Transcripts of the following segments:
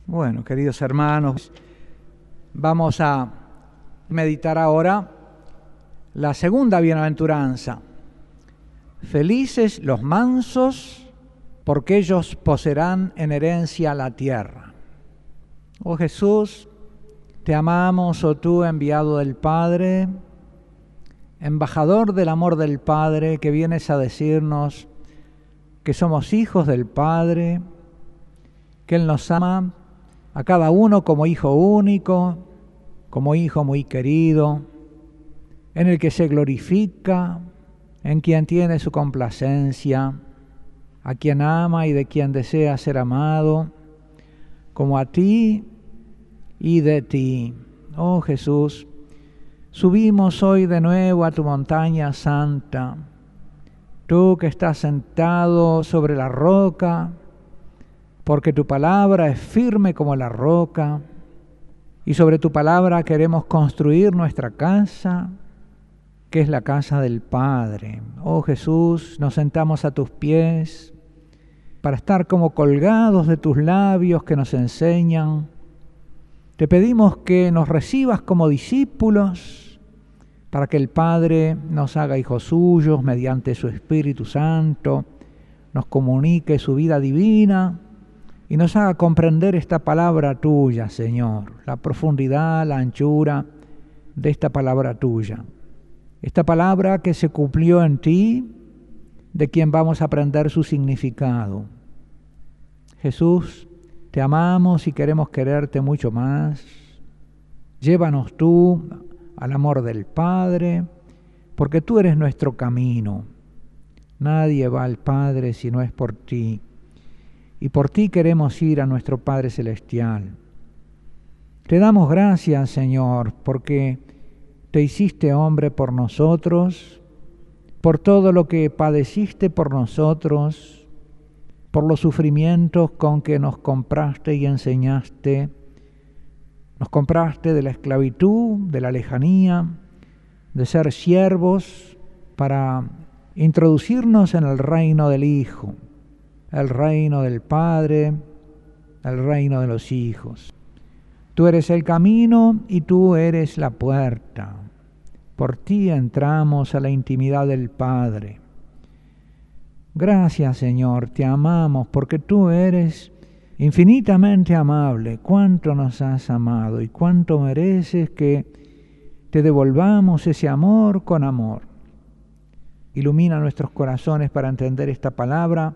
Bueno, queridos hermanos, vamos a meditar ahora la segunda bienaventuranza. Felices los mansos, porque ellos poseerán en herencia la tierra. Oh Jesús, te amamos, oh tú enviado del Padre, embajador del amor del Padre, que vienes a decirnos que somos hijos del Padre, que Él nos ama a cada uno como hijo único, como hijo muy querido, en el que se glorifica, en quien tiene su complacencia, a quien ama y de quien desea ser amado, como a ti y de ti. Oh Jesús, subimos hoy de nuevo a tu montaña santa, tú que estás sentado sobre la roca, porque tu palabra es firme como la roca, y sobre tu palabra queremos construir nuestra casa, que es la casa del Padre. Oh Jesús, nos sentamos a tus pies para estar como colgados de tus labios que nos enseñan. Te pedimos que nos recibas como discípulos, para que el Padre nos haga hijos suyos mediante su Espíritu Santo, nos comunique su vida divina, y nos haga comprender esta palabra tuya, Señor, la profundidad, la anchura de esta palabra tuya. Esta palabra que se cumplió en ti, de quien vamos a aprender su significado. Jesús, te amamos y queremos quererte mucho más. Llévanos tú al amor del Padre, porque tú eres nuestro camino. Nadie va al Padre si no es por ti. Y por ti queremos ir a nuestro Padre Celestial. Te damos gracias, Señor, porque te hiciste hombre por nosotros, por todo lo que padeciste por nosotros, por los sufrimientos con que nos compraste y enseñaste. Nos compraste de la esclavitud, de la lejanía, de ser siervos para introducirnos en el reino del Hijo, el reino del Padre, el reino de los hijos. Tú eres el camino y tú eres la puerta. Por ti entramos a la intimidad del Padre. Gracias, Señor, te amamos porque tú eres infinitamente amable. Cuánto nos has amado y cuánto mereces que te devolvamos ese amor con amor. Ilumina nuestros corazones para entender esta palabra,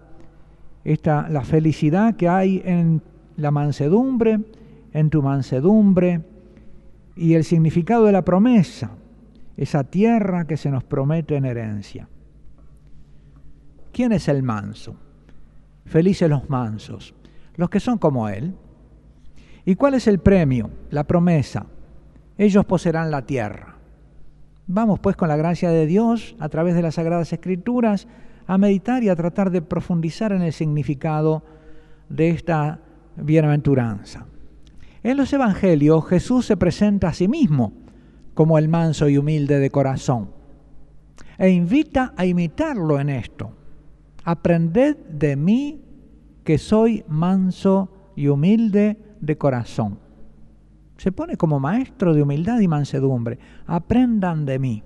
la felicidad que hay en la mansedumbre, en tu mansedumbre, y el significado de la promesa, esa tierra que se nos promete en herencia. ¿Quién es el manso? Felices los mansos, los que son como él. ¿Y cuál es el premio? La promesa. Ellos poseerán la tierra. Vamos pues con la gracia de Dios, a través de las Sagradas Escrituras, a meditar y a tratar de profundizar en el significado de esta bienaventuranza. En los Evangelios Jesús se presenta a sí mismo como el manso y humilde de corazón e invita a imitarlo en esto. Aprended de mí que soy manso y humilde de corazón. Se pone como maestro de humildad y mansedumbre. Aprendan de mí.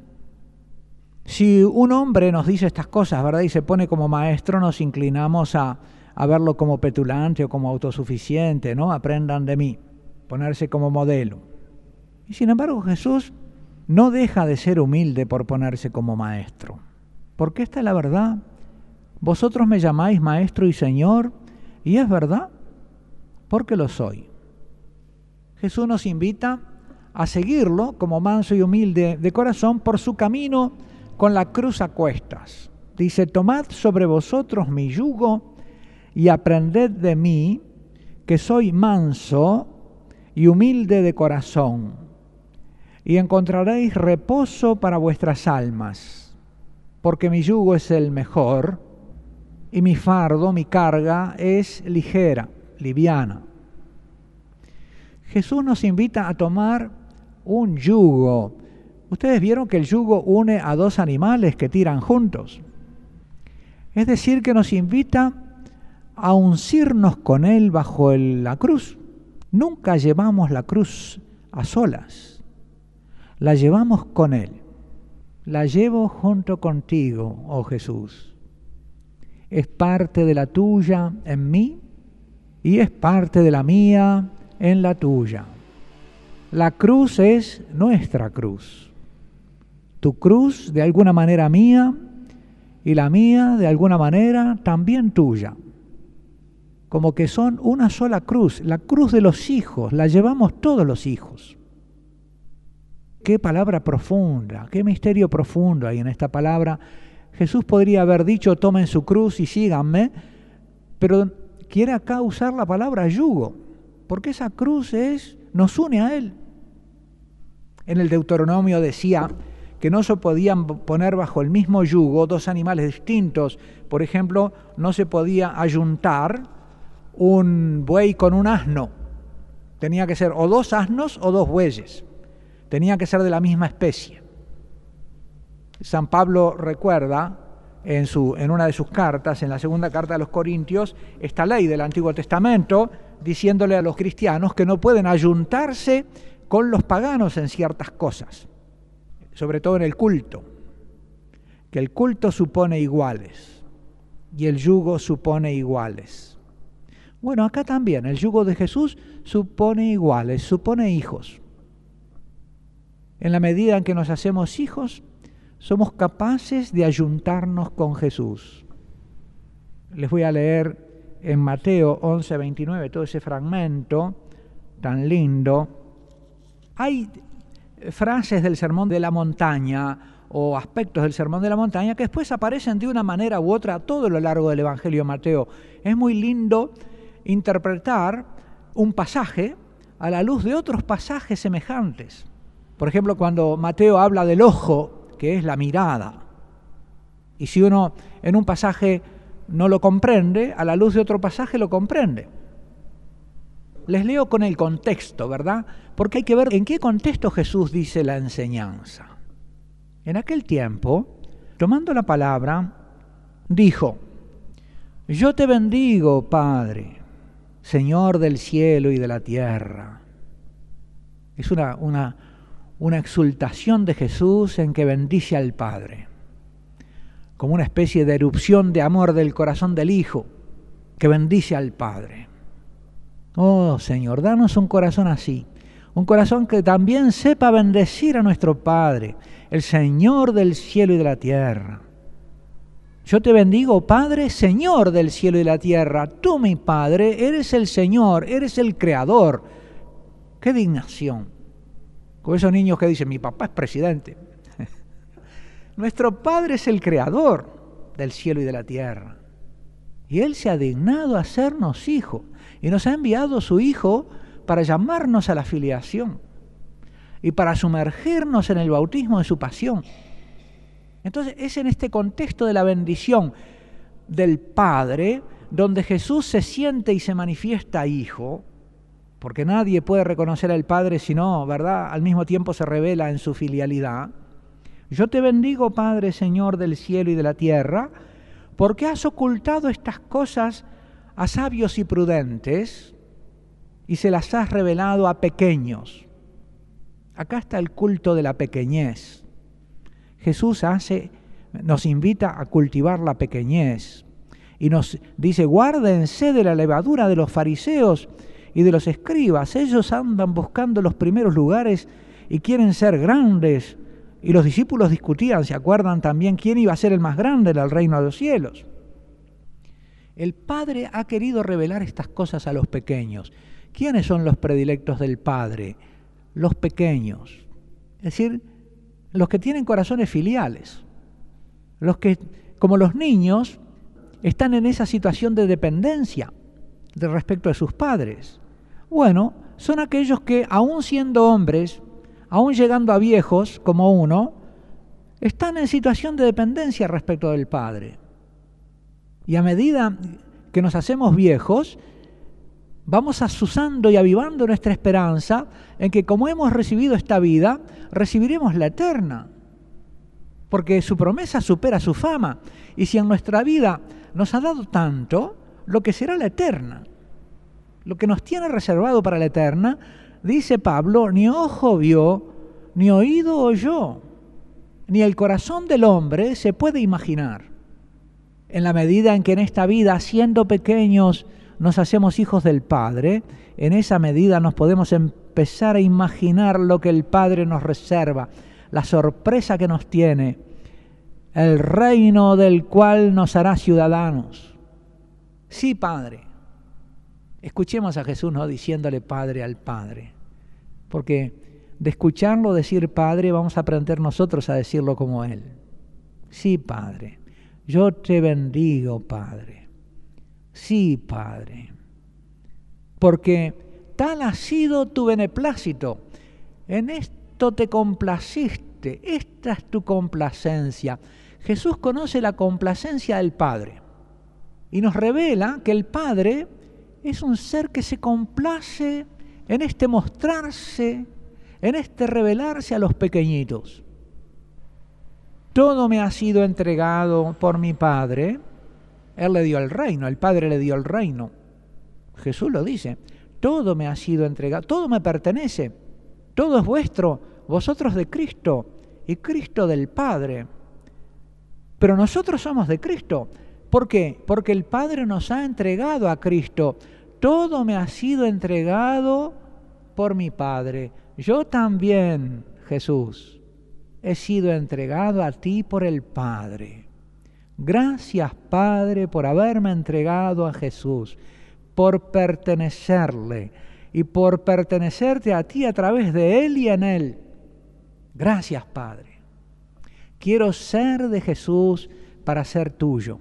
Si un hombre nos dice estas cosas, ¿verdad?, y se pone como maestro, nos inclinamos a verlo como petulante o como autosuficiente, ¿no? Aprendan de mí, ponerse como modelo. Y sin embargo Jesús no deja de ser humilde por ponerse como maestro. Porque esta es la verdad. Vosotros me llamáis maestro y señor, y es verdad, porque lo soy. Jesús nos invita a seguirlo como manso y humilde de corazón por su camino con la cruz a cuestas. Dice, tomad sobre vosotros mi yugo y aprended de mí, que soy manso y humilde de corazón, y encontraréis reposo para vuestras almas, porque mi yugo es el mejor, y mi fardo, mi carga, es ligera, liviana. Jesús nos invita a tomar un yugo. Ustedes vieron que el yugo une a dos animales que tiran juntos. Es decir, que nos invita a uncirnos con Él bajo la cruz, nunca llevamos la cruz a solas, la llevamos con Él. La llevo junto contigo, oh Jesús. Es parte de la tuya en mí y es parte de la mía en la tuya. La cruz es nuestra cruz. Tu cruz de alguna manera mía y la mía de alguna manera también tuya. Como que son una sola cruz, la cruz de los hijos, la llevamos todos los hijos. Qué palabra profunda, qué misterio profundo hay en esta palabra. Jesús podría haber dicho, tomen su cruz y síganme, pero quiere acá usar la palabra yugo, porque esa cruz nos une a Él. En el Deuteronomio decía que no se podían poner bajo el mismo yugo dos animales distintos. Por ejemplo, no se podía ayuntar un buey con un asno. Tenía que ser o dos asnos o dos bueyes. Tenía que ser de la misma especie. San Pablo recuerda en una de sus cartas, en la segunda carta de los Corintios, esta ley del Antiguo Testamento, diciéndole a los cristianos que no pueden ayuntarse con los paganos en ciertas cosas, sobre todo en el culto, que el culto supone iguales y el yugo supone iguales. Bueno, acá también el yugo de Jesús supone iguales, supone hijos. En la medida en que nos hacemos hijos, somos capaces de ayuntarnos con Jesús. Les voy a leer en Mateo 11:29 todo ese fragmento tan lindo. Hay frases del Sermón de la Montaña o aspectos del Sermón de la Montaña que después aparecen de una manera u otra a todo lo largo del Evangelio de Mateo. Es muy lindo interpretar un pasaje a la luz de otros pasajes semejantes. Por ejemplo, cuando Mateo habla del ojo, que es la mirada, y si uno en un pasaje no lo comprende, a la luz de otro pasaje lo comprende. Les leo con el contexto, ¿verdad? Porque hay que ver en qué contexto Jesús dice la enseñanza. En aquel tiempo, tomando la palabra, dijo: Yo te bendigo, Padre, Señor del cielo y de la tierra. Es una exultación de Jesús en que bendice al Padre, como una especie de erupción de amor del corazón del Hijo, que bendice al Padre. Oh Señor, danos un corazón así, un corazón que también sepa bendecir a nuestro Padre, el Señor del cielo y de la tierra. Yo te bendigo, Padre, Señor del cielo y de la tierra. Tú, mi Padre, eres el Señor, eres el Creador. ¡Qué dignación! Con esos niños que dicen, mi papá es presidente. Nuestro Padre es el Creador del cielo y de la tierra. Y Él se ha dignado a hacernos hijos. Y nos ha enviado su Hijo para llamarnos a la filiación. Y para sumergirnos en el bautismo de su pasión. Entonces es en este contexto de la bendición del Padre donde Jesús se siente y se manifiesta Hijo, porque nadie puede reconocer al Padre si no, ¿verdad?, al mismo tiempo se revela en su filialidad. Yo te bendigo, Padre, Señor del cielo y de la tierra, porque has ocultado estas cosas a sabios y prudentes y se las has revelado a pequeños. Acá está el culto de la pequeñez. Jesús nos invita a cultivar la pequeñez y nos dice, guárdense de la levadura de los fariseos y de los escribas. Ellos andan buscando los primeros lugares y quieren ser grandes. Y los discípulos discutían, ¿se acuerdan también quién iba a ser el más grande en el reino de los cielos? El Padre ha querido revelar estas cosas a los pequeños. ¿Quiénes son los predilectos del Padre? Los pequeños. Es decir, los que tienen corazones filiales, los que, como los niños, están en esa situación de dependencia de respecto de sus padres. Bueno, son aquellos que, aún siendo hombres, aún llegando a viejos como uno, están en situación de dependencia respecto del Padre. Y a medida que nos hacemos viejos, vamos azuzando y avivando nuestra esperanza en que como hemos recibido esta vida, recibiremos la eterna. Porque su promesa supera su fama. Y si en nuestra vida nos ha dado tanto, lo que será la eterna. lo que nos tiene reservado para la eterna, dice Pablo, ni ojo vio, ni oído oyó, ni el corazón del hombre se puede imaginar. En la medida en que en esta vida, siendo pequeños, nos hacemos hijos del Padre, en esa medida nos podemos empezar a imaginar lo que el Padre nos reserva, la sorpresa que nos tiene, el reino del cual nos hará ciudadanos. Sí, Padre. Escuchemos a Jesús, ¿no?, diciéndole Padre al Padre, porque de escucharlo decir Padre vamos a aprender nosotros a decirlo como Él. Sí, Padre, yo te bendigo, Padre. Sí, Padre, porque tal ha sido tu beneplácito, en esto te complaciste, esta es tu complacencia. Jesús conoce la complacencia del Padre y nos revela que el Padre es un ser que se complace en este mostrarse, en este revelarse a los pequeñitos. Todo me ha sido entregado por mi Padre. Él le dio el reino, el Padre le dio el reino. Jesús lo dice, todo me ha sido entregado, todo me pertenece, todo es vuestro, vosotros de Cristo y Cristo del Padre. Pero nosotros somos de Cristo. ¿Por qué? Porque el Padre nos ha entregado a Cristo. Todo me ha sido entregado por mi Padre. Yo también, Jesús, he sido entregado a ti por el Padre. Gracias, Padre, por haberme entregado a Jesús, por pertenecerle y por pertenecerte a ti a través de Él y en Él. Gracias, Padre. Quiero ser de Jesús para ser tuyo.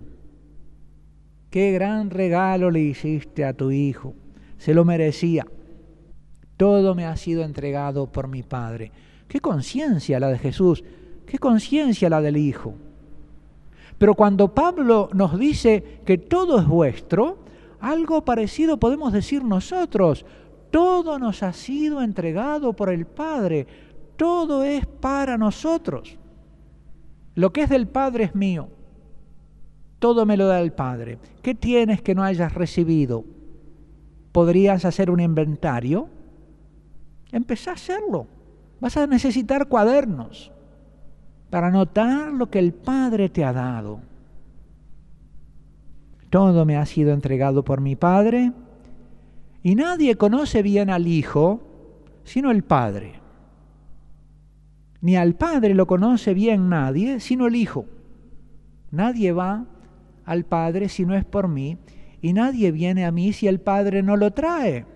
Qué gran regalo le hiciste a tu Hijo. Se lo merecía. Todo me ha sido entregado por mi Padre. Qué conciencia la de Jesús. Qué conciencia la del Hijo. Pero cuando Pablo nos dice que todo es vuestro, algo parecido podemos decir nosotros. Todo nos ha sido entregado por el Padre. Todo es para nosotros. Lo que es del Padre es mío. Todo me lo da el Padre. ¿Qué tienes que no hayas recibido? ¿Podrías hacer un inventario? Empezá a hacerlo. Vas a necesitar cuadernos para anotar lo que el Padre te ha dado. Todo me ha sido entregado por mi Padre, y nadie conoce bien al Hijo sino el Padre. Ni al Padre lo conoce bien nadie sino el Hijo. Nadie va al Padre si no es por mí, y nadie viene a mí si el Padre no lo trae.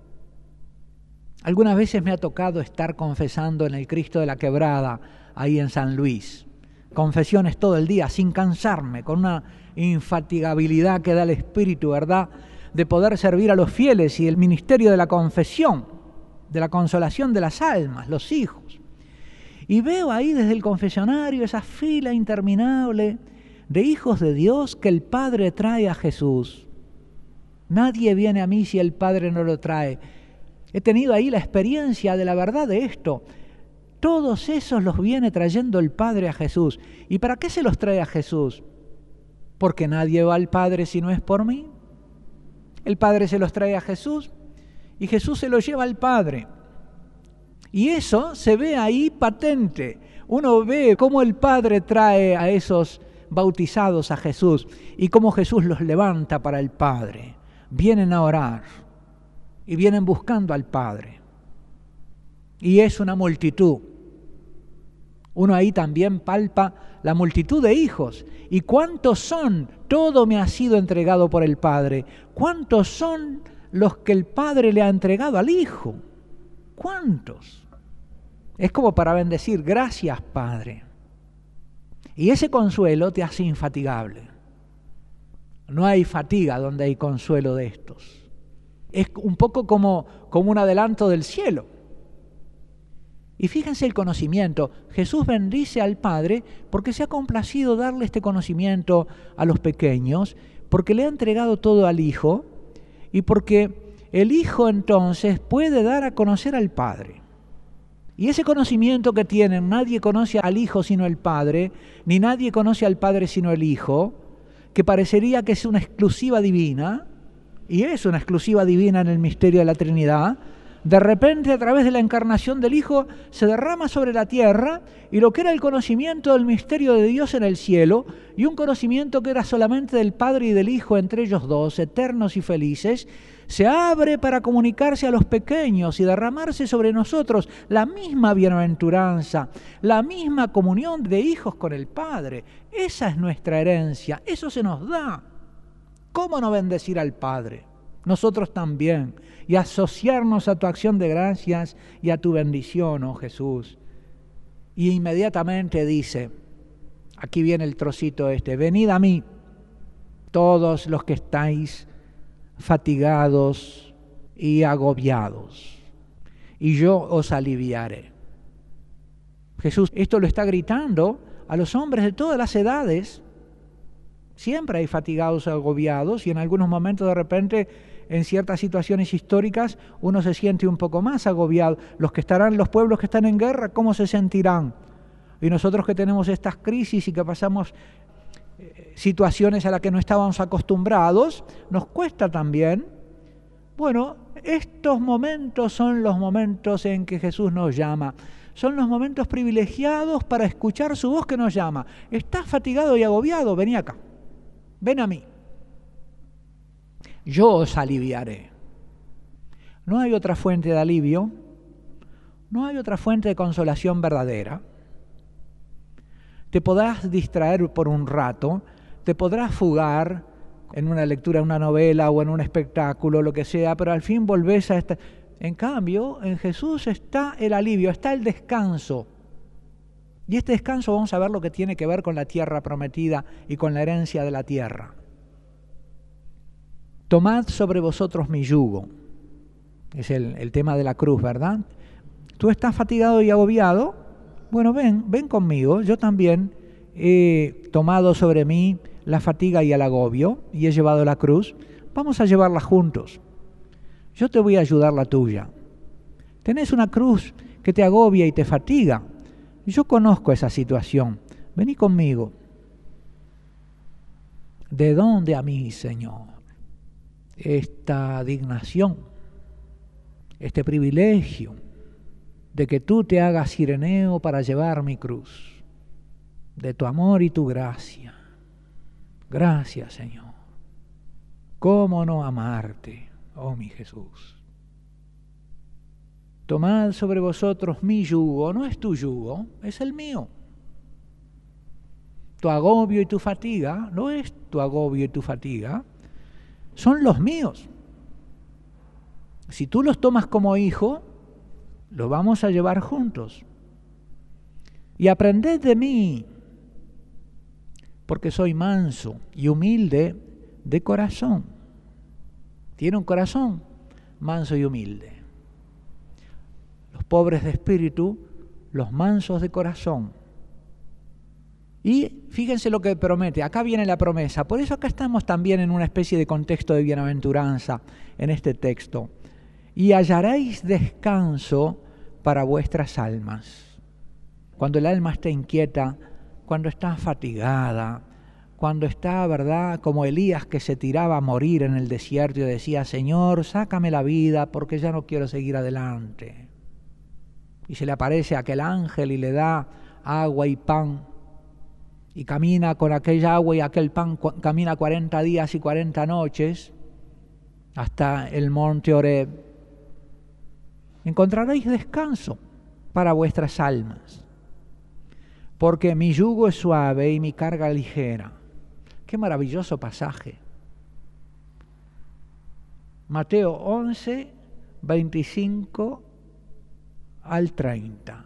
Algunas veces me ha tocado estar confesando en el Cristo de la Quebrada, ahí en San Luis. Confesiones todo el día, sin cansarme, con una infatigabilidad que da el Espíritu, ¿verdad?, de poder servir a los fieles y el ministerio de la confesión, de la consolación de las almas, los hijos. Y veo ahí desde el confesionario esa fila interminable de hijos de Dios que el Padre trae a Jesús. Nadie viene a mí si el Padre no lo trae. He tenido ahí la experiencia de la verdad de esto. Todos esos los viene trayendo el Padre a Jesús. ¿Y para qué se los trae a Jesús? Porque nadie va al Padre si no es por mí. El Padre se los trae a Jesús y Jesús se los lleva al Padre. Y eso se ve ahí patente. Uno ve cómo el Padre trae a esos bautizados a Jesús y cómo Jesús los levanta para el Padre. Vienen a orar y vienen buscando al Padre. Y es una multitud. Uno ahí también palpa la multitud de hijos. ¿Y cuántos son? Todo me ha sido entregado por el Padre. ¿Cuántos son los que el Padre le ha entregado al Hijo? ¿Cuántos? Es como para bendecir, gracias, Padre. Y ese consuelo te hace infatigable. No hay fatiga donde hay consuelo de estos. Es un poco como un adelanto del cielo. Y fíjense el conocimiento. Jesús bendice al Padre porque se ha complacido darle este conocimiento a los pequeños, porque le ha entregado todo al Hijo y porque el Hijo entonces puede dar a conocer al Padre. Y ese conocimiento que tienen, nadie conoce al Hijo sino el Padre, ni nadie conoce al Padre sino el Hijo, que parecería que es una exclusiva divina, y es una exclusiva divina en el misterio de la Trinidad, de repente a través de la encarnación del Hijo se derrama sobre la tierra, y lo que era el conocimiento del misterio de Dios en el cielo, y un conocimiento que era solamente del Padre y del Hijo entre ellos dos, eternos y felices, se abre para comunicarse a los pequeños y derramarse sobre nosotros la misma bienaventuranza, la misma comunión de hijos con el Padre. Esa es nuestra herencia, eso se nos da. ¿Cómo no bendecir al Padre? Nosotros también, y asociarnos a tu acción de gracias y a tu bendición, oh Jesús. Y inmediatamente dice, aquí viene el trocito este: venid a mí, todos los que estáis fatigados y agobiados, y yo os aliviaré. Jesús esto lo está gritando a los hombres de todas las edades. Siempre hay fatigados y agobiados, y en algunos momentos de repente, en ciertas situaciones históricas, uno se siente un poco más agobiado. Los pueblos que están en guerra, ¿cómo se sentirán? Y nosotros que tenemos estas crisis y que pasamos situaciones a las que no estábamos acostumbrados, nos cuesta también. Bueno, estos momentos son los momentos en que Jesús nos llama. Son los momentos privilegiados para escuchar su voz que nos llama. ¿Estás fatigado y agobiado? Vení acá. Ven a mí. Yo os aliviaré. No hay otra fuente de alivio, no hay otra fuente de consolación verdadera. Te podrás distraer por un rato, te podrás fugar en una lectura, en una novela o en un espectáculo, lo que sea, pero al fin volvés a esta. En cambio, en Jesús está el alivio, está el descanso. Y este descanso vamos a ver lo que tiene que ver con la tierra prometida y con la herencia de la tierra. Tomad sobre vosotros mi yugo. Es el tema de la cruz, ¿verdad? Tú estás fatigado y agobiado. Bueno, ven conmigo. Yo también he tomado sobre mí la fatiga y el agobio y he llevado la cruz. Vamos a llevarla juntos. Yo te voy a ayudar la tuya. Tenés una cruz que te agobia y te fatiga. Yo conozco esa situación. Vení conmigo. ¿De dónde a mí, Señor, esta dignación, este privilegio de que tú te hagas Cireneo para llevar mi cruz? De tu amor y tu gracia. Gracias, Señor. ¿Cómo no amarte, oh mi Jesús? Tomad sobre vosotros mi yugo. No es tu yugo, es el mío. Tu agobio y tu fatiga no es tu agobio y tu fatiga, son los míos. Si tú los tomas como hijo, los vamos a llevar juntos. Y aprended de mí, porque soy manso y humilde de corazón. Tiene un corazón manso y humilde. Los pobres de espíritu, los mansos de corazón. Y fíjense lo que promete, acá viene la promesa. Por eso acá estamos también en una especie de contexto de bienaventuranza en este texto. Y hallaréis descanso para vuestras almas. Cuando el alma está inquieta, cuando está fatigada, cuando está, ¿verdad?, como Elías, que se tiraba a morir en el desierto y decía: Señor, sácame la vida porque ya no quiero seguir adelante. Y se le aparece aquel ángel y le da agua y pan, y camina con aquella agua y aquel pan, camina 40 días y 40 noches hasta el monte Horeb. Encontraréis descanso para vuestras almas, porque mi yugo es suave y mi carga ligera. Qué maravilloso pasaje. Mateo 11, 25 al 30.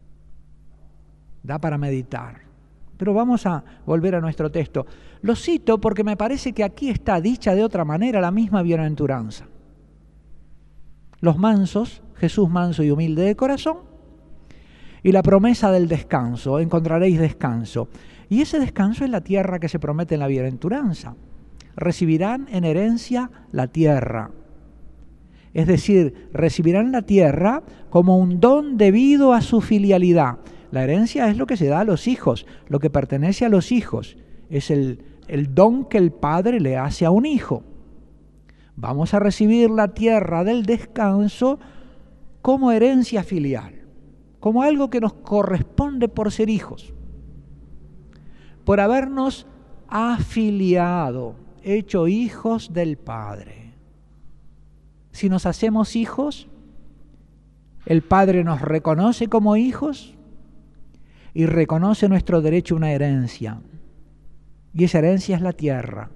Da para meditar. Pero vamos a volver a nuestro texto. Lo cito porque me parece que aquí está dicha de otra manera la misma bienaventuranza. Los mansos, Jesús manso y humilde de corazón, y la promesa del descanso, encontraréis descanso. Y ese descanso es la tierra que se promete en la bienaventuranza. Recibirán en herencia la tierra. Es decir, recibirán la tierra como un don debido a su filialidad. La herencia es lo que se da a los hijos, lo que pertenece a los hijos. Es el don que el padre le hace a un hijo. Vamos a recibir la tierra del descanso como herencia filial, como algo que nos corresponde por ser hijos, por habernos afiliado, hecho hijos del Padre. Si nos hacemos hijos, el Padre nos reconoce como hijos y reconoce nuestro derecho a una herencia. Y esa herencia es la tierra.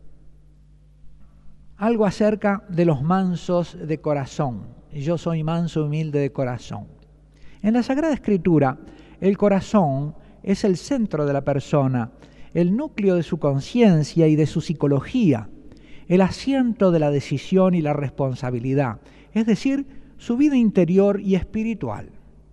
Algo acerca de los mansos de corazón. Yo soy manso y humilde de corazón. En la Sagrada Escritura, el corazón es el centro de la persona, el núcleo de su conciencia y de su psicología, el asiento de la decisión y la responsabilidad, es decir, su vida interior y espiritual.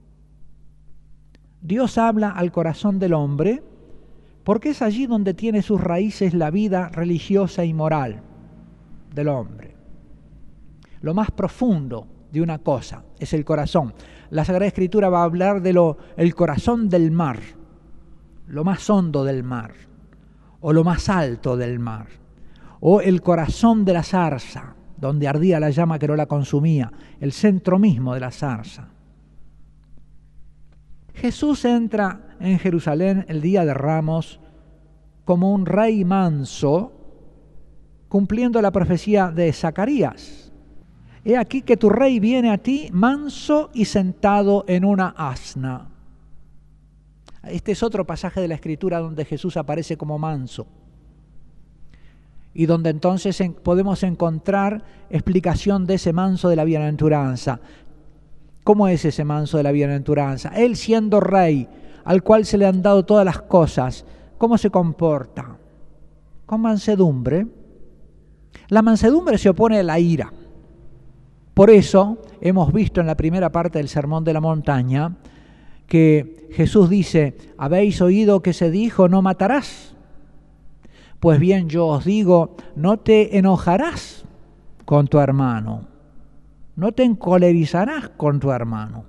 Dios habla al corazón del hombre porque es allí donde tiene sus raíces la vida religiosa y moral del hombre. Lo más profundo de una cosa es el corazón. La Sagrada Escritura va a hablar de el corazón del mar, lo más hondo del mar, o lo más alto del mar, o el corazón de la zarza, donde ardía la llama que no la consumía, el centro mismo de la zarza. Jesús entra en Jerusalén el día de Ramos como un rey manso, cumpliendo la profecía de Zacarías. He aquí que tu rey viene a ti manso y sentado en una asna. Este es otro pasaje de la Escritura donde Jesús aparece como manso y donde entonces podemos encontrar explicación de ese manso de la bienaventuranza. ¿Cómo es ese manso de la bienaventuranza? Él siendo rey, al cual se le han dado todas las cosas, ¿cómo se comporta? Con mansedumbre. La mansedumbre se opone a la ira. Por eso hemos visto en la primera parte del Sermón de la Montaña que Jesús dice, ¿habéis oído que se dijo, no matarás? Pues bien, yo os digo, no te enojarás con tu hermano, no te encolerizarás con tu hermano.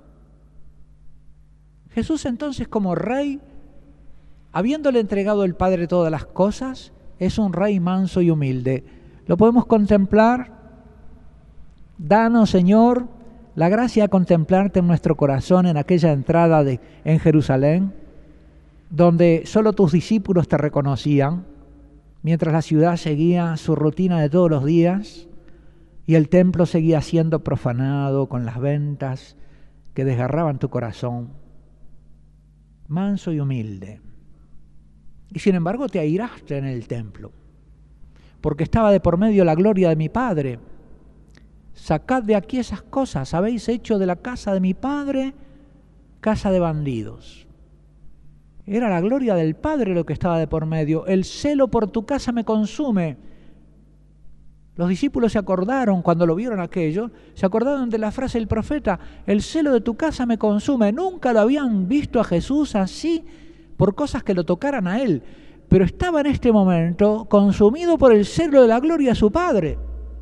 Jesús entonces como rey, habiéndole entregado el Padre todas las cosas, es un rey manso y humilde. ¿Lo podemos contemplar? Danos, Señor, la gracia de contemplarte en nuestro corazón en aquella entrada en Jerusalén, donde solo tus discípulos te reconocían, mientras la ciudad seguía su rutina de todos los días y el templo seguía siendo profanado con las ventas que desgarraban tu corazón. Manso y humilde. Y sin embargo te airaste en el templo, porque estaba de por medio la gloria de mi Padre. Sacad de aquí esas cosas, habéis hecho de la casa de mi Padre casa de bandidos. Era la gloria del Padre lo que estaba de por medio. El celo por tu casa me consume. Los discípulos se acordaron cuando lo vieron aquello, se acordaron de la frase del profeta, el celo de tu casa me consume. Nunca lo habían visto a Jesús así por cosas que lo tocaran a él, pero estaba en este momento consumido por el celo de la gloria de su Padre.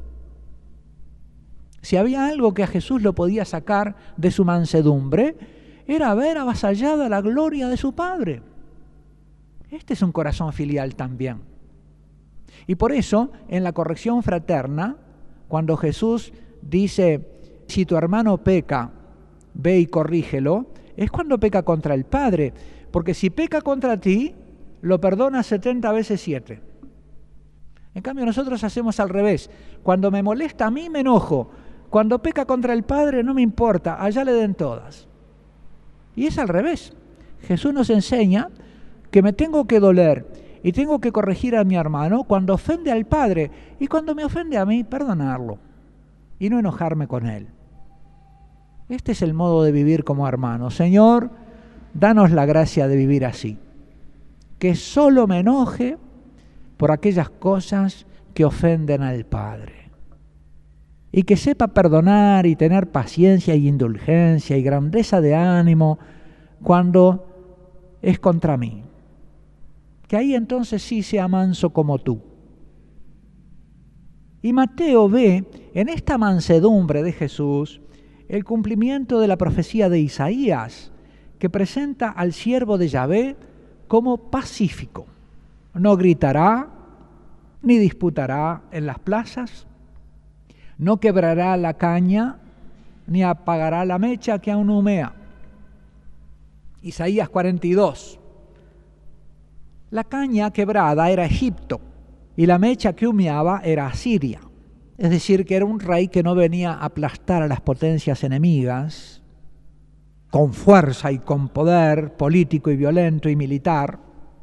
Si había algo que a Jesús lo podía sacar de su mansedumbre, era haber avasallado a la gloria de su Padre. Este es un corazón filial también. Y por eso, en la corrección fraterna, cuando Jesús dice, si tu hermano peca, ve y corrígelo, es cuando peca contra el Padre. Porque si peca contra ti, lo perdona 70 veces 7. En cambio, nosotros hacemos al revés. Cuando me molesta a mí, me enojo. Cuando peca contra el Padre, no me importa, allá le den todas. Y es al revés. Jesús nos enseña que me tengo que doler y tengo que corregir a mi hermano cuando ofende al Padre y cuando me ofende a mí, perdonarlo y no enojarme con él. Este es el modo de vivir como hermanos. Señor, danos la gracia de vivir así. Que solo me enoje por aquellas cosas que ofenden al Padre. Y que sepa perdonar y tener paciencia y indulgencia y grandeza de ánimo cuando es contra mí. Que ahí entonces sí sea manso como tú. Y Mateo ve en esta mansedumbre de Jesús el cumplimiento de la profecía de Isaías, que presenta al siervo de Yahvé como pacífico. No gritará, ni disputará en las plazas, No quebrará la caña, ni apagará la mecha que aún humea. Isaías 42. La caña quebrada era Egipto y la mecha que humeaba era Asiria. Es decir, que era un rey que no venía a aplastar a las potencias enemigas con fuerza y con poder político y violento y militar,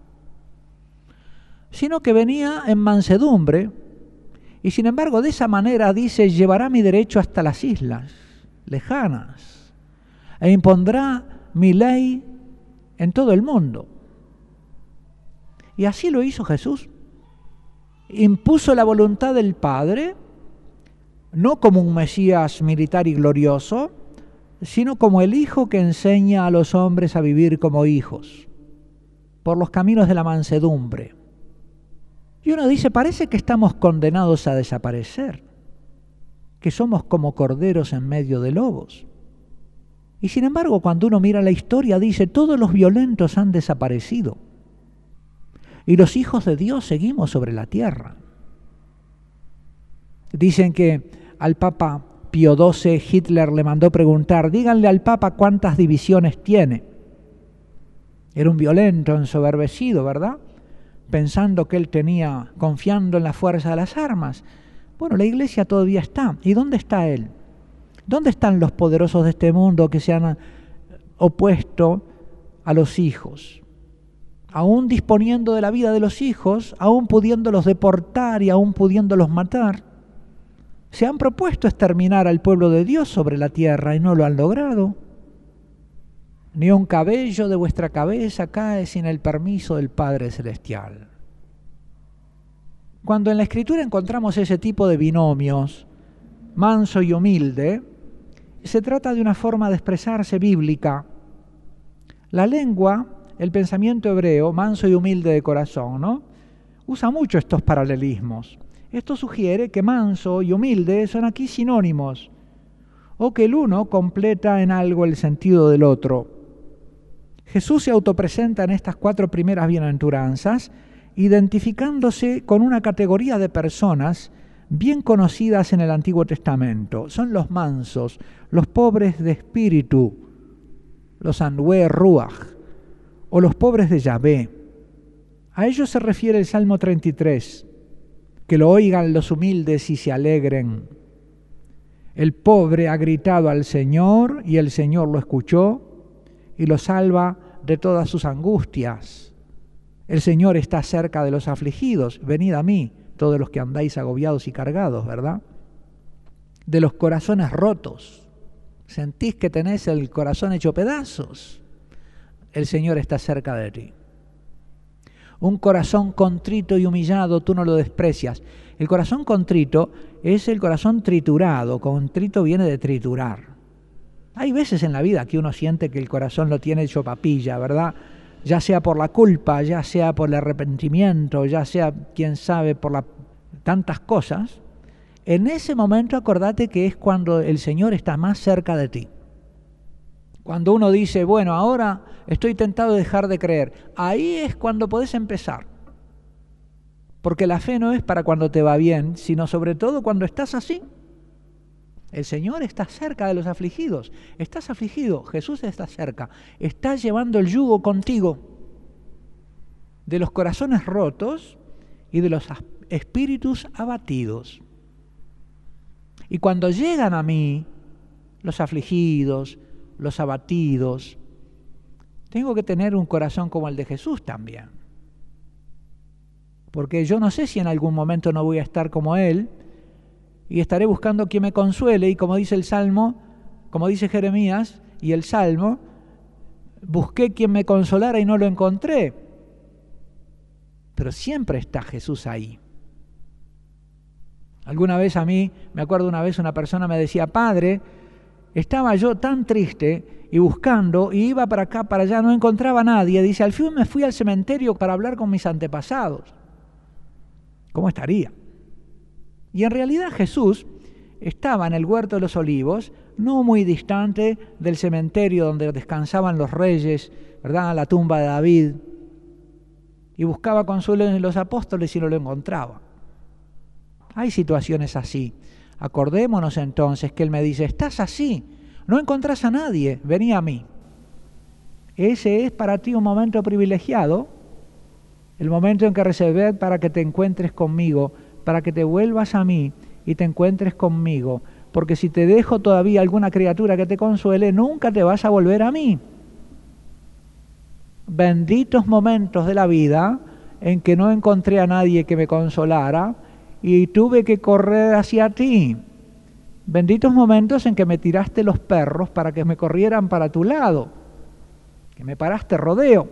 sino que venía en mansedumbre y sin embargo de esa manera dice: llevará mi derecho hasta las islas lejanas e impondrá mi ley en todo el mundo. Y así lo hizo Jesús. Impuso la voluntad del Padre, no como un Mesías militar y glorioso, sino como el Hijo que enseña a los hombres a vivir como hijos, por los caminos de la mansedumbre. Y uno dice, parece que estamos condenados a desaparecer, que somos como corderos en medio de lobos. Y sin embargo, cuando uno mira la historia, dice, todos los violentos han desaparecido. Y los hijos de Dios seguimos sobre la tierra. Dicen que al Papa Pío XII Hitler le mandó preguntar, díganle al Papa cuántas divisiones tiene. Era un violento, ensoberbecido, ¿verdad? Pensando que él tenía, confiando en la fuerza de las armas. Bueno, la iglesia todavía está. ¿Y dónde está él? ¿Dónde están los poderosos de este mundo que se han opuesto a los hijos? Aún disponiendo de la vida de los hijos, aún pudiéndolos deportar y aún pudiéndolos matar, se han propuesto exterminar al pueblo de Dios sobre la tierra y no lo han logrado. Ni un cabello de vuestra cabeza cae sin el permiso del Padre Celestial. Cuando en la Escritura encontramos ese tipo de binomios, manso y humilde, se trata de una forma de expresarse bíblica. La lengua, el pensamiento hebreo, manso y humilde de corazón, ¿no?, usa mucho estos paralelismos. Esto sugiere que manso y humilde son aquí sinónimos, o que el uno completa en algo el sentido del otro. Jesús se autopresenta en estas 4 primeras bienaventuranzas, identificándose con una categoría de personas bien conocidas en el Antiguo Testamento. Son los mansos, los pobres de espíritu, los anue ruach, o los pobres de Yahvé. A ellos se refiere el Salmo 33, que lo oigan los humildes y se alegren. El pobre ha gritado al Señor y el Señor lo escuchó y lo salva de todas sus angustias. El Señor está cerca de los afligidos. Venid a mí, todos los que andáis agobiados y cargados, ¿verdad? De los corazones rotos. ¿Sentís que tenés el corazón hecho pedazos? El Señor está cerca de ti. Un corazón contrito y humillado tú no lo desprecias. El corazón contrito es el corazón triturado. Contrito viene de triturar. Hay veces en la vida que uno siente que el corazón lo tiene hecho papilla, ¿verdad? Ya sea por la culpa, ya sea por el arrepentimiento, ya sea, quién sabe, por tantas cosas. En ese momento acordate que es cuando el Señor está más cerca de ti. Cuando uno dice, bueno, ahora estoy tentado de dejar de creer, ahí es cuando podés empezar. Porque la fe no es para cuando te va bien, sino sobre todo cuando estás así. El Señor está cerca de los afligidos. Estás afligido, Jesús está cerca. Está llevando el yugo contigo de los corazones rotos y de los espíritus abatidos. Y cuando llegan a mí los afligidos, los abatidos, tengo que tener un corazón como el de Jesús también. Porque yo no sé si en algún momento no voy a estar como Él y estaré buscando quien me consuele, y como dice el Salmo, como dice Jeremías y el Salmo, busqué quien me consolara y no lo encontré. Pero siempre está Jesús ahí. Alguna vez a mí, me acuerdo una vez una persona me decía, Padre, estaba yo tan triste y buscando, y iba para acá, para allá, no encontraba a nadie. Dice, al fin me fui al cementerio para hablar con mis antepasados. ¿Cómo estaría? Y en realidad Jesús estaba en el huerto de los olivos, no muy distante del cementerio donde descansaban los reyes, ¿verdad?, la tumba de David, y buscaba consuelo en los apóstoles y no lo encontraba. Hay situaciones así. Acordémonos entonces que Él me dice, estás así, no encontrás a nadie, vení a mí. Ese es para ti un momento privilegiado, el momento en que reservé para que te encuentres conmigo, para que te vuelvas a mí y te encuentres conmigo, porque si te dejo todavía alguna criatura que te consuele, nunca te vas a volver a mí. Benditos momentos de la vida en que no encontré a nadie que me consolara y tuve que correr hacia ti. Benditos momentos en que me tiraste los perros para que me corrieran para tu lado, que me paraste rodeo.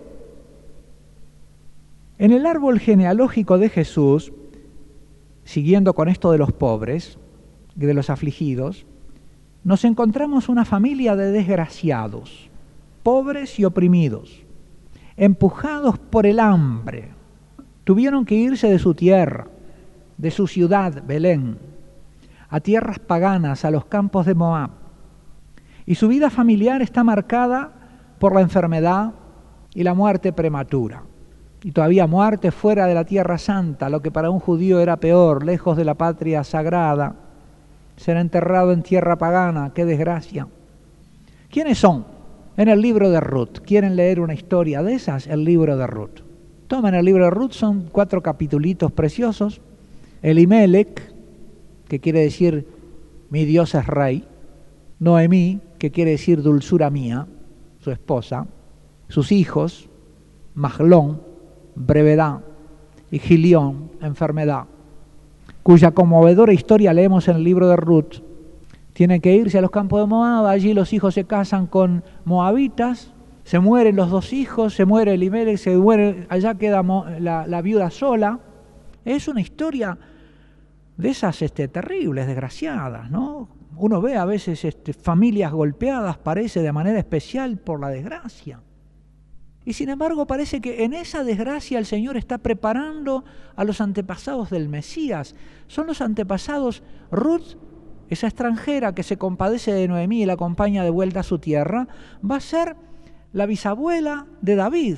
En el árbol genealógico de Jesús, siguiendo con esto de los pobres y de los afligidos, nos encontramos una familia de desgraciados, pobres y oprimidos, empujados por el hambre. Tuvieron que irse de su tierra, de su ciudad, Belén, a tierras paganas, a los campos de Moab. Y su vida familiar está marcada por la enfermedad y la muerte prematura. Y todavía muerte fuera de la tierra santa, lo que para un judío era peor, lejos de la patria sagrada, ser enterrado en tierra pagana, qué desgracia. ¿Quiénes son? En el libro de Ruth. ¿Quieren leer una historia de esas? El libro de Ruth. Tomen el libro de Ruth, son 4 capitulitos preciosos. Elimelec, que quiere decir mi Dios es rey. Noemí, que quiere decir dulzura mía, su esposa. Sus hijos, Mahlón, brevedad, y Gilión, enfermedad, cuya conmovedora historia leemos en el libro de Ruth. Tienen que irse a los campos de Moab, allí los hijos se casan con moabitas, se mueren los 2 hijos, se muere Elimelec, se muere, allá queda la viuda sola. Es una historia de esas terribles, desgraciadas, ¿no? Uno ve a veces familias golpeadas, parece de manera especial por la desgracia. Y sin embargo parece que en esa desgracia el Señor está preparando a los antepasados del Mesías. Son los antepasados. Ruth, esa extranjera que se compadece de Noemí y la acompaña de vuelta a su tierra, va a ser la bisabuela de David.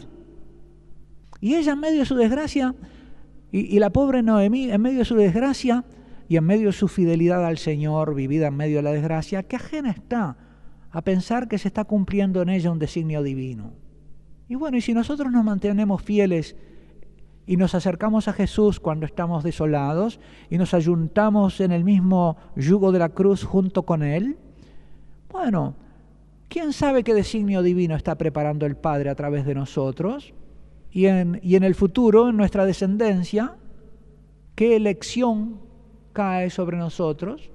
Y ella en medio de su desgracia, y la pobre Noemí en medio de su desgracia y en medio de su fidelidad al Señor, vivida en medio de la desgracia, qué ajena está a pensar que se está cumpliendo en ella un designio divino. Y bueno, y si nosotros nos mantenemos fieles y nos acercamos a Jesús cuando estamos desolados y nos ayuntamos en el mismo yugo de la cruz junto con Él, bueno, ¿quién sabe qué designio divino está preparando el Padre a través de nosotros? Y en el futuro, en nuestra descendencia, ¿qué elección cae sobre nosotros?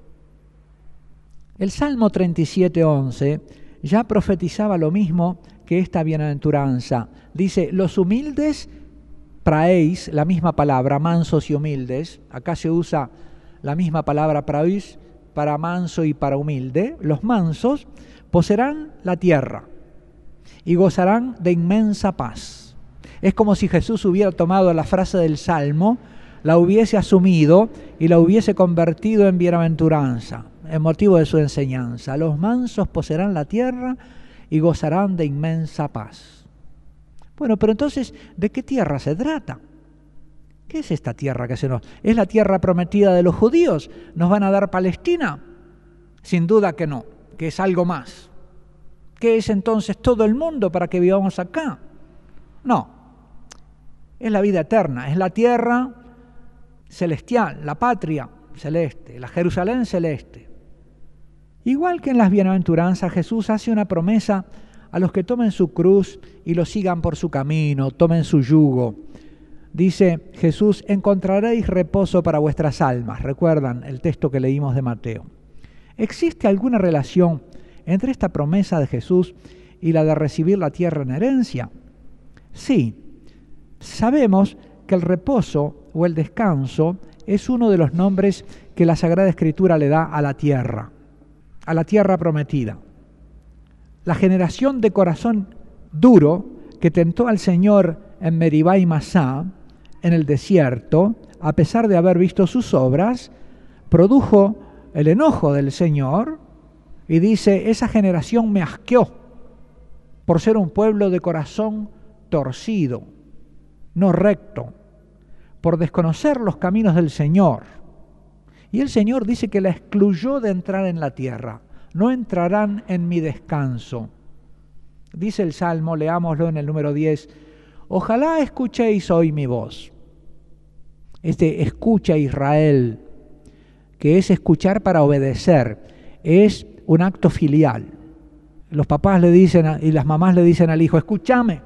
El Salmo 37:11 ya profetizaba lo mismo que esta bienaventuranza. Dice, los humildes, praeis, la misma palabra, mansos y humildes. Acá se usa la misma palabra praeis para manso y para humilde. Los mansos poseerán la tierra y gozarán de inmensa paz. Es como si Jesús hubiera tomado la frase del Salmo, la hubiese asumido y la hubiese convertido en bienaventuranza, en motivo de su enseñanza. Los mansos poseerán la tierra y gozarán de inmensa paz. Bueno, pero entonces, ¿de qué tierra se trata? ¿Qué es esta tierra que se nos... ¿Es la tierra prometida de los judíos? ¿Nos van a dar Palestina? Sin duda que no, que es algo más. ¿Qué es entonces todo el mundo para que vivamos acá? No, es la vida eterna, es la tierra celestial, la patria celeste, la Jerusalén celeste. Igual que en las bienaventuranzas, Jesús hace una promesa a los que tomen su cruz y lo sigan por su camino, tomen su yugo. Dice Jesús, encontraréis reposo para vuestras almas. ¿Recuerdan el texto que leímos de Mateo? ¿Existe alguna relación entre esta promesa de Jesús y la de recibir la tierra en herencia? Sí, sabemos que el reposo o el descanso es uno de los nombres que la Sagrada Escritura le da a la tierra prometida. La generación de corazón duro que tentó al Señor en Meribá y Masá, en el desierto, a pesar de haber visto sus obras, produjo el enojo del Señor y dice, esa generación me asqueó por ser un pueblo de corazón torcido, no recto, por desconocer los caminos del Señor. Y el Señor dice que la excluyó de entrar en la tierra. No entrarán en mi descanso. Dice el Salmo, leámoslo en el número 10, ojalá escuchéis hoy mi voz. Escucha Israel, que es escuchar para obedecer, es un acto filial. Los papás le dicen y las mamás le dicen al hijo, escúchame.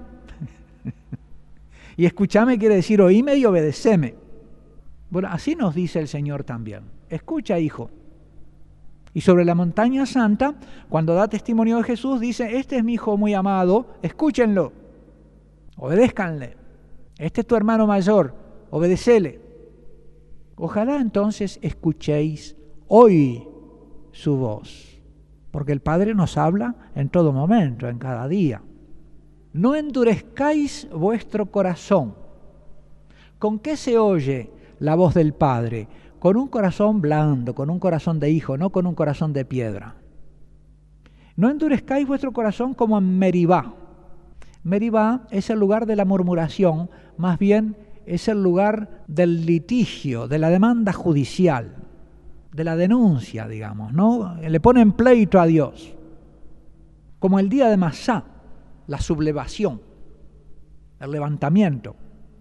Y escúchame quiere decir oíme y obedeceme. Bueno, así nos dice el Señor también. Escucha, hijo. Y sobre la montaña santa, cuando da testimonio de Jesús, dice, este es mi hijo muy amado, escúchenlo, obedézcanle. Este es tu hermano mayor, obedecele. Ojalá entonces escuchéis hoy su voz, porque el Padre nos habla en todo momento, en cada día. No endurezcáis vuestro corazón. ¿Con qué se oye la voz del Padre? Con un corazón blando, con un corazón de hijo, no con un corazón de piedra. No endurezcáis vuestro corazón como en Meribá. Meribá es el lugar de la murmuración, más bien es el lugar del litigio, de la demanda judicial, de la denuncia, digamos, ¿no? Le ponen pleito a Dios. Como el día de Masá, la sublevación, el levantamiento.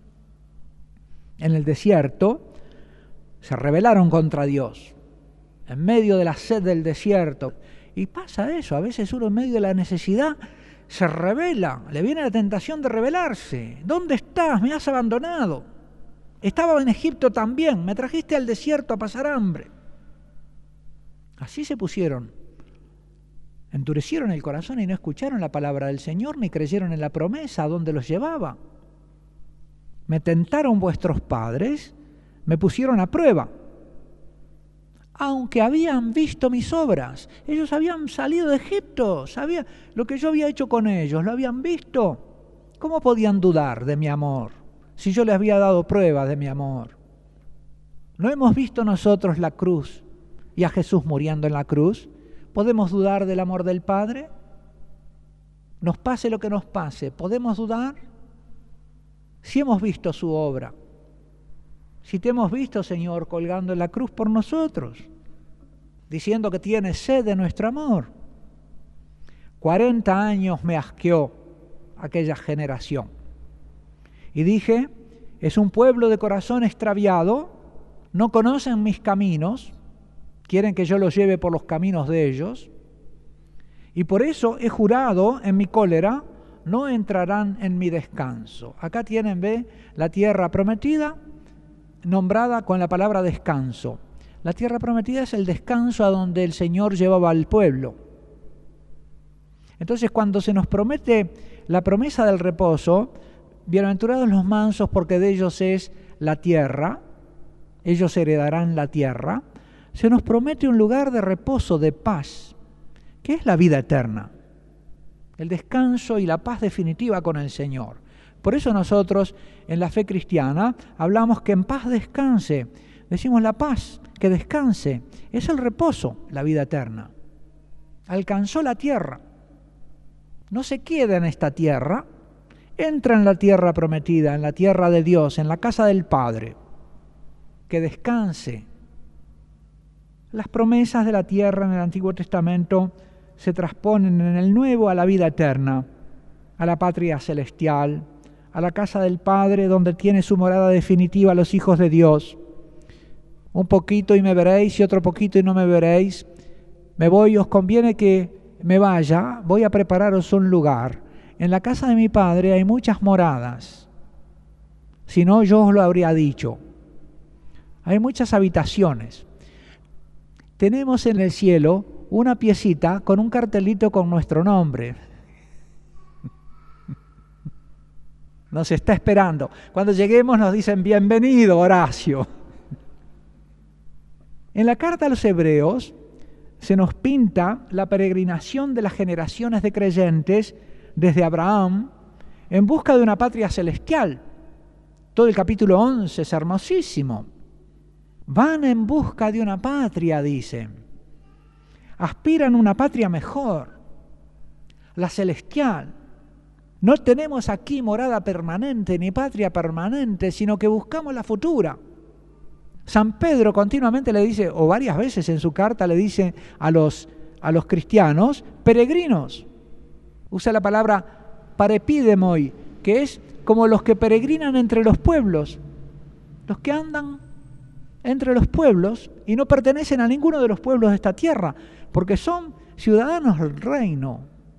En el desierto se rebelaron contra Dios, en medio de la sed del desierto. Y pasa eso, a veces uno en medio de la necesidad se rebela, le viene la tentación de rebelarse. ¿Dónde estás? Me has abandonado. Estaba en Egipto también, me trajiste al desierto a pasar hambre. Así se pusieron. Endurecieron el corazón y no escucharon la palabra del Señor, ni creyeron en la promesa a donde los llevaba. Me tentaron vuestros padres, me pusieron a prueba. Aunque habían visto mis obras, ellos habían salido de Egipto, sabían lo que yo había hecho con ellos, lo habían visto. ¿Cómo podían dudar de mi amor si yo les había dado prueba de mi amor? ¿No hemos visto nosotros la cruz y a Jesús muriendo en la cruz? ¿Podemos dudar del amor del Padre? Nos pase lo que nos pase, ¿podemos dudar? Si hemos visto su obra, si te hemos visto, Señor, colgando en la cruz por nosotros, diciendo que tienes sed de nuestro amor. 40 años me asqueó aquella generación. Y dije, es un pueblo de corazón extraviado, no conocen mis caminos, quieren que yo los lleve por los caminos de ellos, y por eso he jurado en mi cólera, no entrarán en mi descanso. Acá tienen, ve, la tierra prometida, nombrada con la palabra descanso. La tierra prometida es el descanso a donde el Señor llevaba al pueblo. Entonces, cuando se nos promete la promesa del reposo, bienaventurados los mansos porque de ellos es la tierra, ellos heredarán la tierra, se nos promete un lugar de reposo, de paz, que es la vida eterna, el descanso y la paz definitiva con el Señor. Por eso nosotros en la fe cristiana hablamos que en paz descanse, decimos la paz, que descanse, es el reposo, la vida eterna. Alcanzó la tierra, no se queda en esta tierra, entra en la tierra prometida, en la tierra de Dios, en la casa del Padre, que descanse. Las promesas de la tierra en el Antiguo Testamento se transponen en el Nuevo a la vida eterna, a la patria celestial, a la casa del Padre donde tiene su morada definitiva los hijos de Dios. Un poquito y me veréis y otro poquito y no me veréis. Me voy, os conviene que me vaya, voy a prepararos un lugar. En la casa de mi Padre hay muchas moradas. Si no, yo os lo habría dicho. Hay muchas habitaciones. Tenemos en el cielo una piecita con un cartelito con nuestro nombre. Nos está esperando. Cuando lleguemos nos dicen, bienvenido, Horacio. En la carta a los Hebreos se nos pinta la peregrinación de las generaciones de creyentes desde Abraham en busca de una patria celestial. Todo el capítulo 11 es hermosísimo. Van en busca de una patria, dicen. Aspiran a una patria mejor, la celestial. No tenemos aquí morada permanente ni patria permanente, sino que buscamos la futura. San Pedro continuamente le dice, o varias veces en su carta le dice a los cristianos, peregrinos. Usa la palabra parepidemoi, que es como los que peregrinan entre los pueblos, los que andan entre los pueblos y no pertenecen a ninguno de los pueblos de esta tierra, porque son ciudadanos del reino.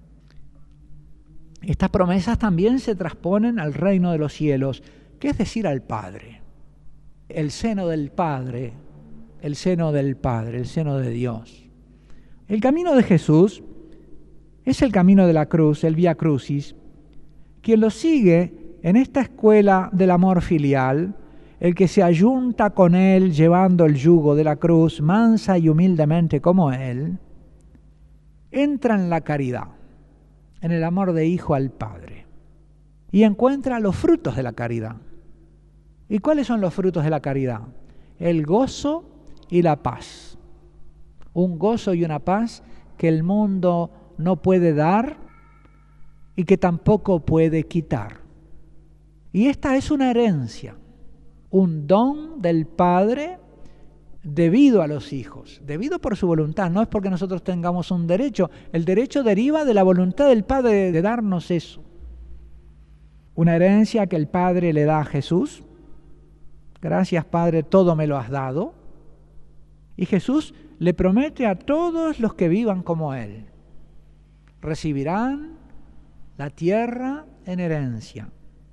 Estas promesas también se transponen al reino de los cielos, que es decir, al Padre. El seno del Padre, el seno del Padre, el seno de Dios. El camino de Jesús es el camino de la cruz, el Vía Crucis. Quien lo sigue en esta escuela del amor filial, el que se ayunta con Él llevando el yugo de la cruz, mansa y humildemente como Él, entra en la caridad, en el amor de hijo al Padre, y encuentra los frutos de la caridad. ¿Y cuáles son los frutos de la caridad? El gozo y la paz. Un gozo y una paz que el mundo no puede dar y que tampoco puede quitar. Y esta es una herencia, un don del Padre debido a los hijos, debido por su voluntad, no es porque nosotros tengamos un derecho, el derecho deriva de la voluntad del Padre de darnos eso. Una herencia que el Padre le da a Jesús. Gracias, Padre, todo me lo has dado. Y Jesús le promete a todos los que vivan como Él. Recibirán la tierra en herencia.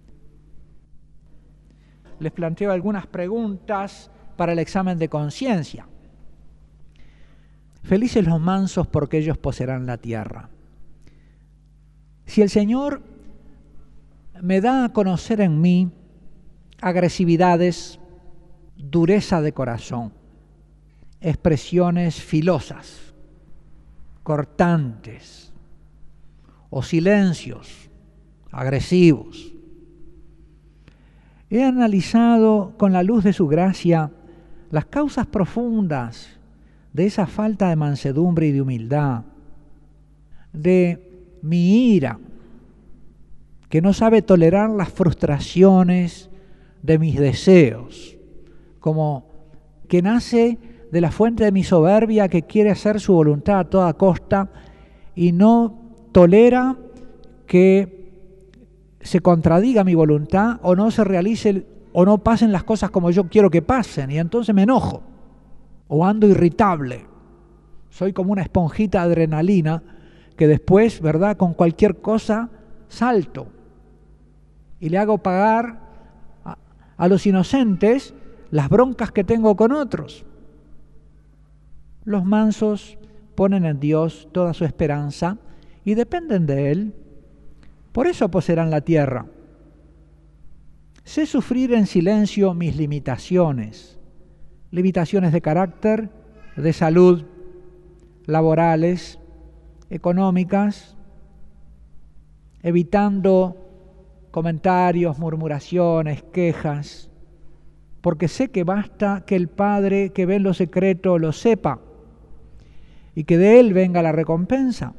Les planteo algunas preguntas para el examen de conciencia. Felices los mansos porque ellos poseerán la tierra. Si el Señor me da a conocer en mí agresividades, dureza de corazón, expresiones filosas, cortantes o silencios agresivos. He analizado con la luz de su gracia las causas profundas de esa falta de mansedumbre y de humildad, de mi ira, que no sabe tolerar las frustraciones de mis deseos, como que nace de la fuente de mi soberbia que quiere hacer su voluntad a toda costa y no tolera que se contradiga mi voluntad o no se realice o no pasen las cosas como yo quiero que pasen, y entonces me enojo o ando irritable. Soy como una esponjita de adrenalina que después, ¿verdad?, con cualquier cosa salto y le hago pagar a los inocentes las broncas que tengo con otros. Los mansos ponen en Dios toda su esperanza y dependen de Él. Por eso poseerán la tierra. Sé sufrir en silencio mis limitaciones de carácter, de salud, laborales, económicas, evitando comentarios, murmuraciones, quejas, porque sé que basta que el Padre que ve en lo secreto lo sepa y que de Él venga la recompensa.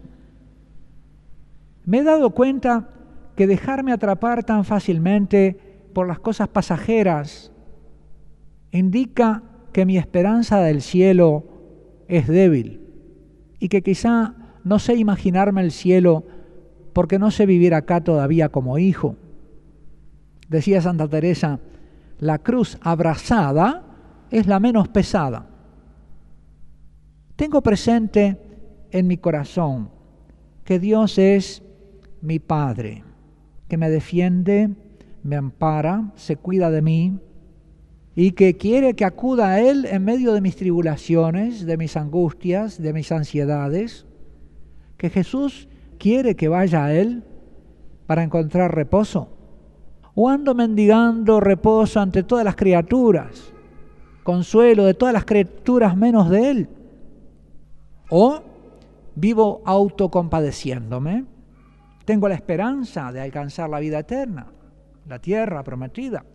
Me he dado cuenta que dejarme atrapar tan fácilmente por las cosas pasajeras indica que mi esperanza del cielo es débil y que quizá no sé imaginarme el cielo porque no sé vivir acá todavía como hijo. Decía Santa Teresa, la cruz abrazada es la menos pesada. Tengo presente en mi corazón que Dios es mi Padre, que me defiende, me ampara, se cuida de mí y que quiere que acuda a Él en medio de mis tribulaciones, de mis angustias, de mis ansiedades, que Jesús quiere que vaya a Él para encontrar reposo. ¿O ando mendigando reposo ante todas las criaturas, consuelo de todas las criaturas menos de Él? ¿O vivo autocompadeciéndome? Tengo la esperanza de alcanzar la vida eterna, la tierra prometida.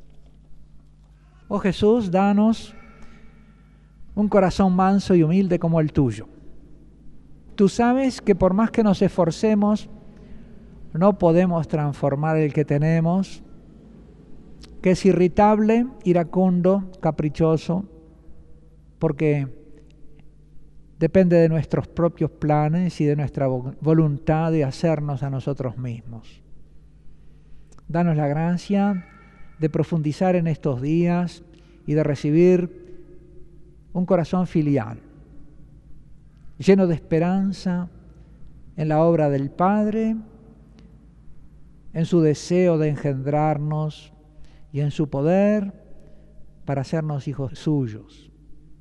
Oh Jesús, danos un corazón manso y humilde como el tuyo. Tú sabes que por más que nos esforcemos, no podemos transformar el que tenemos, que es irritable, iracundo, caprichoso, porque depende de nuestros propios planes y de nuestra voluntad de hacernos a nosotros mismos. Danos la gracia de profundizar en estos días y de recibir un corazón filial, lleno de esperanza en la obra del Padre, en su deseo de engendrarnos y en su poder para hacernos hijos suyos.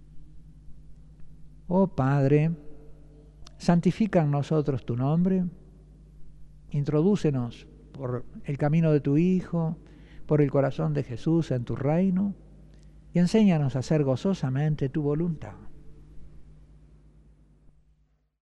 Oh Padre, santifica en nosotros tu nombre, introdúcenos por el camino de tu Hijo, por el corazón de Jesús en tu reino, y enséñanos a hacer gozosamente tu voluntad.